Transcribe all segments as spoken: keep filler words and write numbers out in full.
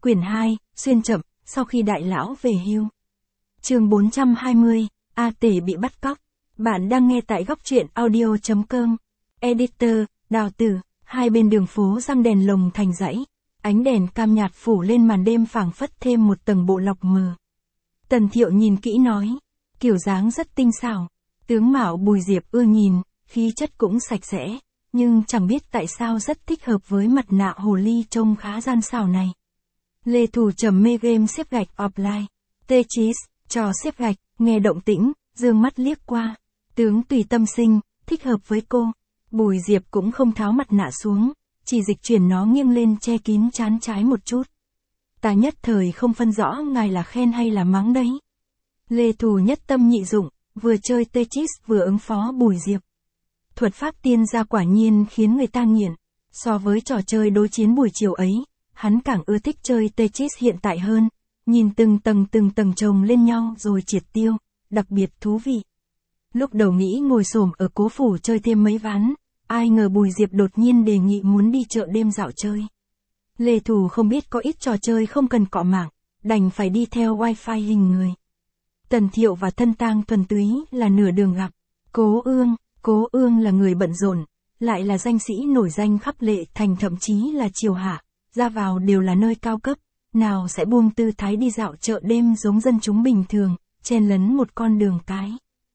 Quyển hai, xuyên chậm, sau khi đại lão về hưu. Chương bốn trăm hai mươi, A Tể bị bắt cóc. Bạn đang nghe tại góc truyện audio chấm com. Editor, Đào Tử, hai bên đường phố răng đèn lồng thành dãy. Ánh đèn cam nhạt phủ lên màn đêm phảng phất thêm một tầng bộ lọc mờ. Tần Thiệu nhìn kỹ nói, kiểu dáng rất tinh xảo. Tướng mạo Bùi Diệp ưa nhìn, khí chất cũng sạch sẽ, nhưng chẳng biết tại sao rất thích hợp với mặt nạ hồ ly trông khá gian xảo này. Lê Thủ trầm mê game xếp gạch offline. Tetris, trò xếp gạch, nghe động tĩnh, dương mắt liếc qua. Tướng tùy tâm sinh, thích hợp với cô. Bùi Diệp cũng không tháo mặt nạ xuống, chỉ dịch chuyển nó nghiêng lên che kín trán trái một chút. Ta nhất thời không phân rõ ngài là khen hay là mắng đấy. Lê Thủ nhất tâm nhị dụng, vừa chơi Tetris vừa ứng phó Bùi Diệp. Thuật pháp tiên gia quả nhiên khiến người ta nghiện. So với trò chơi đối chiến buổi chiều ấy, hắn càng ưa thích chơi Tetris hiện tại hơn. Nhìn từng tầng từng tầng chồng lên nhau rồi triệt tiêu, đặc biệt thú vị. Lúc đầu nghĩ ngồi xổm ở Cố Phủ chơi thêm mấy ván, ai ngờ Bùi Diệp đột nhiên đề nghị muốn đi chợ đêm dạo chơi. Lê Thủ không biết có ít trò chơi không cần cọ mạng, đành phải đi theo wifi hình người. Tần Thiệu và Thân Tang thuần túy là nửa đường gặp. Cố Ương, Cố Ương là người bận rộn, lại là danh sĩ nổi danh khắp Lệ Thành, thậm chí là Triều Hạ, ra vào đều là nơi cao cấp, nào sẽ buông tư thái đi dạo chợ đêm giống dân chúng bình thường, chen lấn một con đường cái.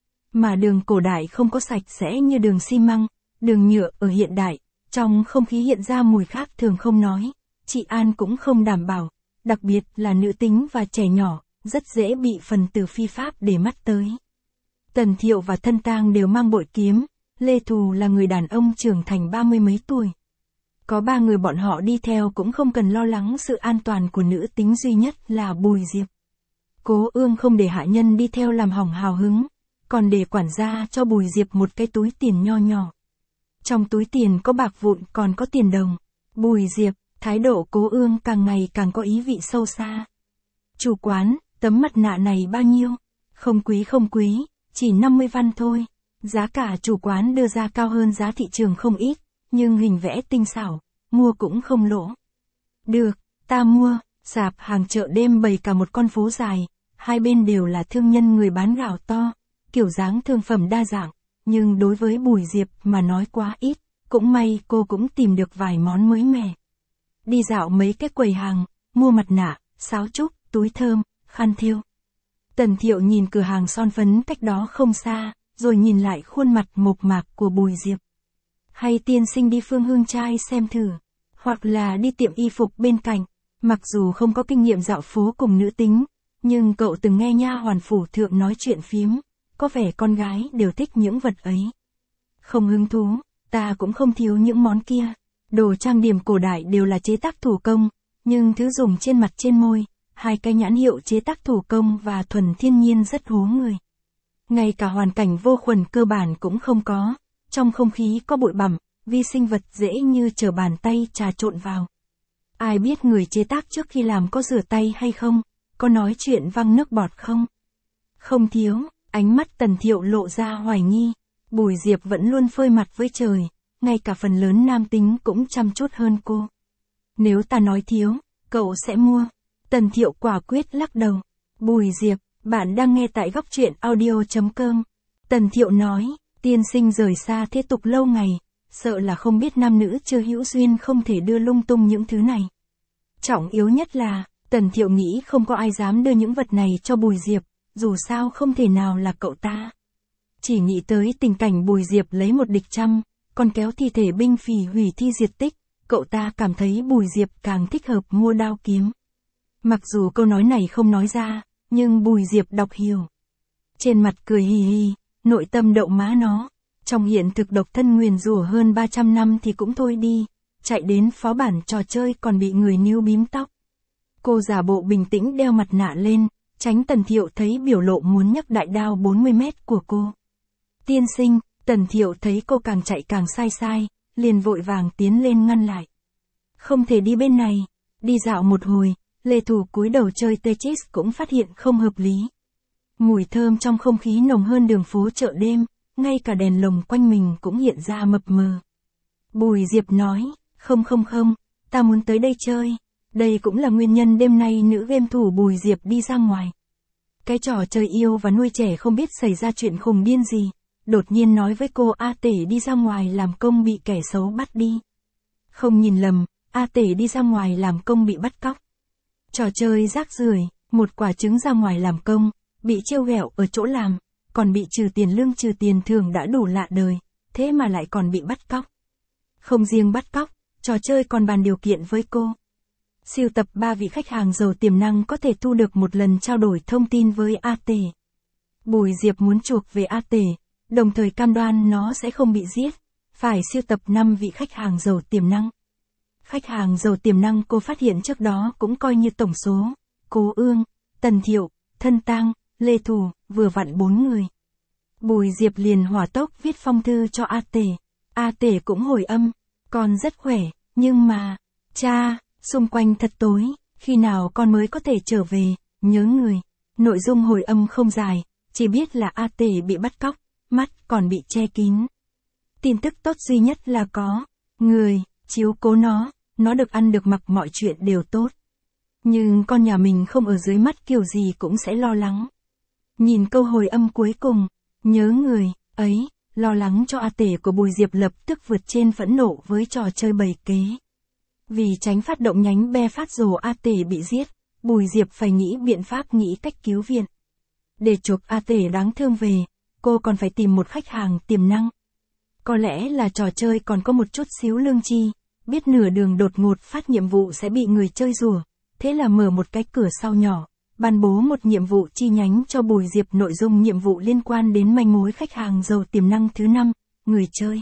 Mà đường cổ đại không có sạch sẽ như đường xi măng, đường nhựa ở hiện đại, trong không khí hiện ra mùi khác thường không nói, trị an cũng không đảm bảo, đặc biệt là nữ tính và trẻ nhỏ, rất dễ bị phần tử phi pháp để mắt tới. Tần Thiệu và Thân Tang đều mang bội kiếm, Lê Thù là người đàn ông trưởng thành ba mươi mấy tuổi. Có ba người bọn họ đi theo cũng không cần lo lắng sự an toàn của nữ tính, duy nhất là Bùi Diệp. Cố Ương không để hạ nhân đi theo làm hỏng hào hứng, còn để quản gia cho Bùi Diệp một cái túi tiền nho nhỏ. Trong túi tiền có bạc vụn còn có tiền đồng. Bùi Diệp, thái độ Cố Ương càng ngày càng có ý vị sâu xa. Chủ quán, tấm mặt nạ này bao nhiêu? Không quý không quý, chỉ năm mươi văn thôi. Giá cả chủ quán đưa ra cao hơn giá thị trường không ít, nhưng hình vẽ tinh xảo, mua cũng không lỗ. Được, ta mua. Sạp hàng chợ đêm bày cả một con phố dài, hai bên đều là thương nhân người bán gạo to, kiểu dáng thương phẩm đa dạng, nhưng đối với Bùi Diệp mà nói quá ít, cũng may cô cũng tìm được vài món mới mẻ. Đi dạo mấy cái quầy hàng, mua mặt nạ, sáo trúc, túi thơm, khăn thêu. Tần Thiệu nhìn cửa hàng son phấn cách đó không xa, rồi nhìn lại khuôn mặt mộc mạc của Bùi Diệp. Hay tiên sinh đi Phương Hương Trai xem thử, hoặc là đi tiệm y phục bên cạnh. Mặc dù không có kinh nghiệm dạo phố cùng nữ tính, nhưng cậu từng nghe nha hoàn phủ thượng nói chuyện phiếm, có vẻ con gái đều thích những vật ấy. Không hứng thú, ta cũng không thiếu những món kia. Đồ trang điểm cổ đại đều là chế tác thủ công, nhưng thứ dùng trên mặt trên môi, hai cái nhãn hiệu chế tác thủ công và thuần thiên nhiên rất hố người. Ngay cả hoàn cảnh vô khuẩn cơ bản cũng không có, trong không khí có bụi bặm, vi sinh vật dễ như trở bàn tay trà trộn vào. Ai biết người chế tác trước khi làm có rửa tay hay không, có nói chuyện văng nước bọt không? Không thiếu, ánh mắt Tần Thiệu lộ ra hoài nghi. Bùi Diệp vẫn luôn phơi mặt với trời, ngay cả phần lớn nam tính cũng chăm chút hơn cô. Nếu ta nói thiếu, cậu sẽ mua. Tần Thiệu quả quyết lắc đầu. Bùi Diệp, bạn đang nghe tại góc truyện audio chấm com. Tần Thiệu nói, tiên sinh rời xa thế tục lâu ngày, sợ là không biết nam nữ chưa hữu duyên không thể đưa lung tung những thứ này. Trọng yếu nhất là, Tần Thiệu nghĩ không có ai dám đưa những vật này cho Bùi Diệp, dù sao không thể nào là cậu ta. Chỉ nghĩ tới tình cảnh Bùi Diệp lấy một địch trăm, còn kéo thi thể binh phỉ hủy thi diệt tích, cậu ta cảm thấy Bùi Diệp càng thích hợp mua đao kiếm. Mặc dù câu nói này không nói ra, nhưng Bùi Diệp đọc hiểu. Trên mặt cười hì hì, nội tâm đậu má nó. Trong hiện thực độc thân nguyền rủa hơn ba trăm năm thì cũng thôi đi, chạy đến phó bản trò chơi còn bị người níu bím tóc. Cô giả bộ bình tĩnh đeo mặt nạ lên, tránh Tần Thiệu thấy biểu lộ muốn nhấc đại đao bốn mươi mét của cô. Tiên sinh, Tần Thiệu thấy cô càng chạy càng sai sai, liền vội vàng tiến lên ngăn lại. Không thể đi bên này. Đi dạo một hồi, Lê Thủ cúi đầu chơi Tetris cũng phát hiện không hợp lý. Mùi thơm trong không khí nồng hơn đường phố chợ đêm, ngay cả đèn lồng quanh mình cũng hiện ra mập mờ. Bùi Diệp nói, không không không, ta muốn tới đây chơi. Đây cũng là nguyên nhân đêm nay nữ game thủ Bùi Diệp đi ra ngoài. Cái trò chơi yêu và nuôi trẻ không biết xảy ra chuyện khùng điên gì, đột nhiên nói với cô A Tể đi ra ngoài làm công bị kẻ xấu bắt đi. Không nhìn lầm, A Tể đi ra ngoài làm công bị bắt cóc. Trò chơi rác rưởi, một quả trứng ra ngoài làm công, bị trêu ghẹo ở chỗ làm, còn bị trừ tiền lương trừ tiền thưởng đã đủ lạ đời, thế mà lại còn bị bắt cóc. Không riêng bắt cóc, trò chơi còn bàn điều kiện với cô. Sưu tập ba vị khách hàng giàu tiềm năng có thể thu được một lần trao đổi thông tin với A Tể. Bùi Diệp muốn chuộc về A Tể, đồng thời cam đoan nó sẽ không bị giết, phải sưu tập năm vị khách hàng giàu tiềm năng. Khách hàng giàu tiềm năng cô phát hiện trước đó cũng coi như tổng số, Cố Ương, Tần Thiệu, Thân Tang, Lê Thù, vừa vặn bốn người. Bùi Diệp liền hỏa tốc viết phong thư cho A Tể. A Tể cũng hồi âm, con rất khỏe, nhưng mà, cha, xung quanh thật tối, khi nào con mới có thể trở về, nhớ người. Nội dung hồi âm không dài, chỉ biết là A Tể bị bắt cóc, mắt còn bị che kín. Tin tức tốt duy nhất là có người chiếu cố nó, nó được ăn được mặc mọi chuyện đều tốt. Nhưng con nhà mình không ở dưới mắt kiểu gì cũng sẽ lo lắng. Nhìn câu hồi âm cuối cùng, nhớ người ấy, lo lắng cho A Tể của Bùi Diệp lập tức vượt trên phẫn nộ với trò chơi bày kế. Vì tránh phát động nhánh be phát rồ A Tể bị giết, Bùi Diệp phải nghĩ biện pháp nghĩ cách cứu viện. Để chuộc A Tể đáng thương về, cô còn phải tìm một khách hàng tiềm năng. Có lẽ là trò chơi còn có một chút xíu lương tri, biết nửa đường đột ngột phát nhiệm vụ sẽ bị người chơi rủa, thế là mở một cái cửa sau nhỏ, ban bố một nhiệm vụ chi nhánh cho Bùi Diệp. Nội dung nhiệm vụ liên quan đến manh mối khách hàng giàu tiềm năng thứ năm, người chơi.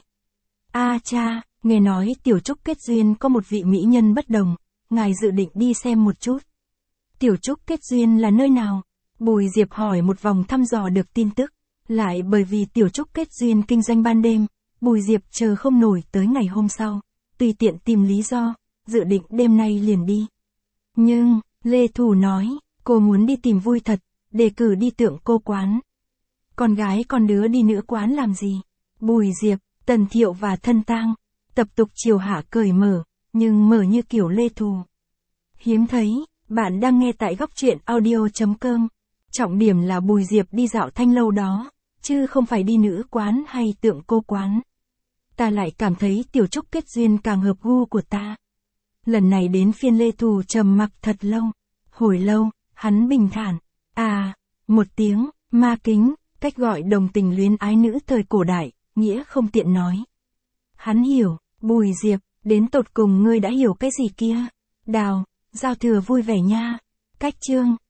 A à cha, nghe nói Tiểu Trúc kết duyên có một vị mỹ nhân bất đồng, ngài dự định đi xem một chút. Tiểu Trúc kết duyên là nơi nào? Bùi Diệp hỏi một vòng thăm dò được tin tức, lại bởi vì Tiểu Trúc kết duyên kinh doanh ban đêm, Bùi Diệp chờ không nổi tới ngày hôm sau, tùy tiện tìm lý do, dự định đêm nay liền đi. Nhưng, Lê Thù nói, cô muốn đi tìm vui thật, đề cử đi Tượng Cô quán. Con gái con đứa đi nữ quán làm gì? Bùi Diệp, Tần Thiệu và Thân Tang, tập tục chiều hạ cởi mở, nhưng mở như kiểu Lê Thù. Hiếm thấy, bạn đang nghe tại góc truyện audio chấm com. Trọng điểm là Bùi Diệp đi dạo thanh lâu đó, chứ không phải đi nữ quán hay Tượng Cô quán. Ta lại cảm thấy Tiểu Trúc kết duyên càng hợp gu của ta. Lần này đến phiên Lê Thù trầm mặc thật lâu. Hồi lâu, hắn bình thản. À, một tiếng, ma kính, cách gọi đồng tình luyến ái nữ thời cổ đại, nghĩa không tiện nói. Hắn hiểu, Bùi Diệp, đến tột cùng ngươi đã hiểu cái gì kia? Đào, giao thừa vui vẻ nha. Cách chương.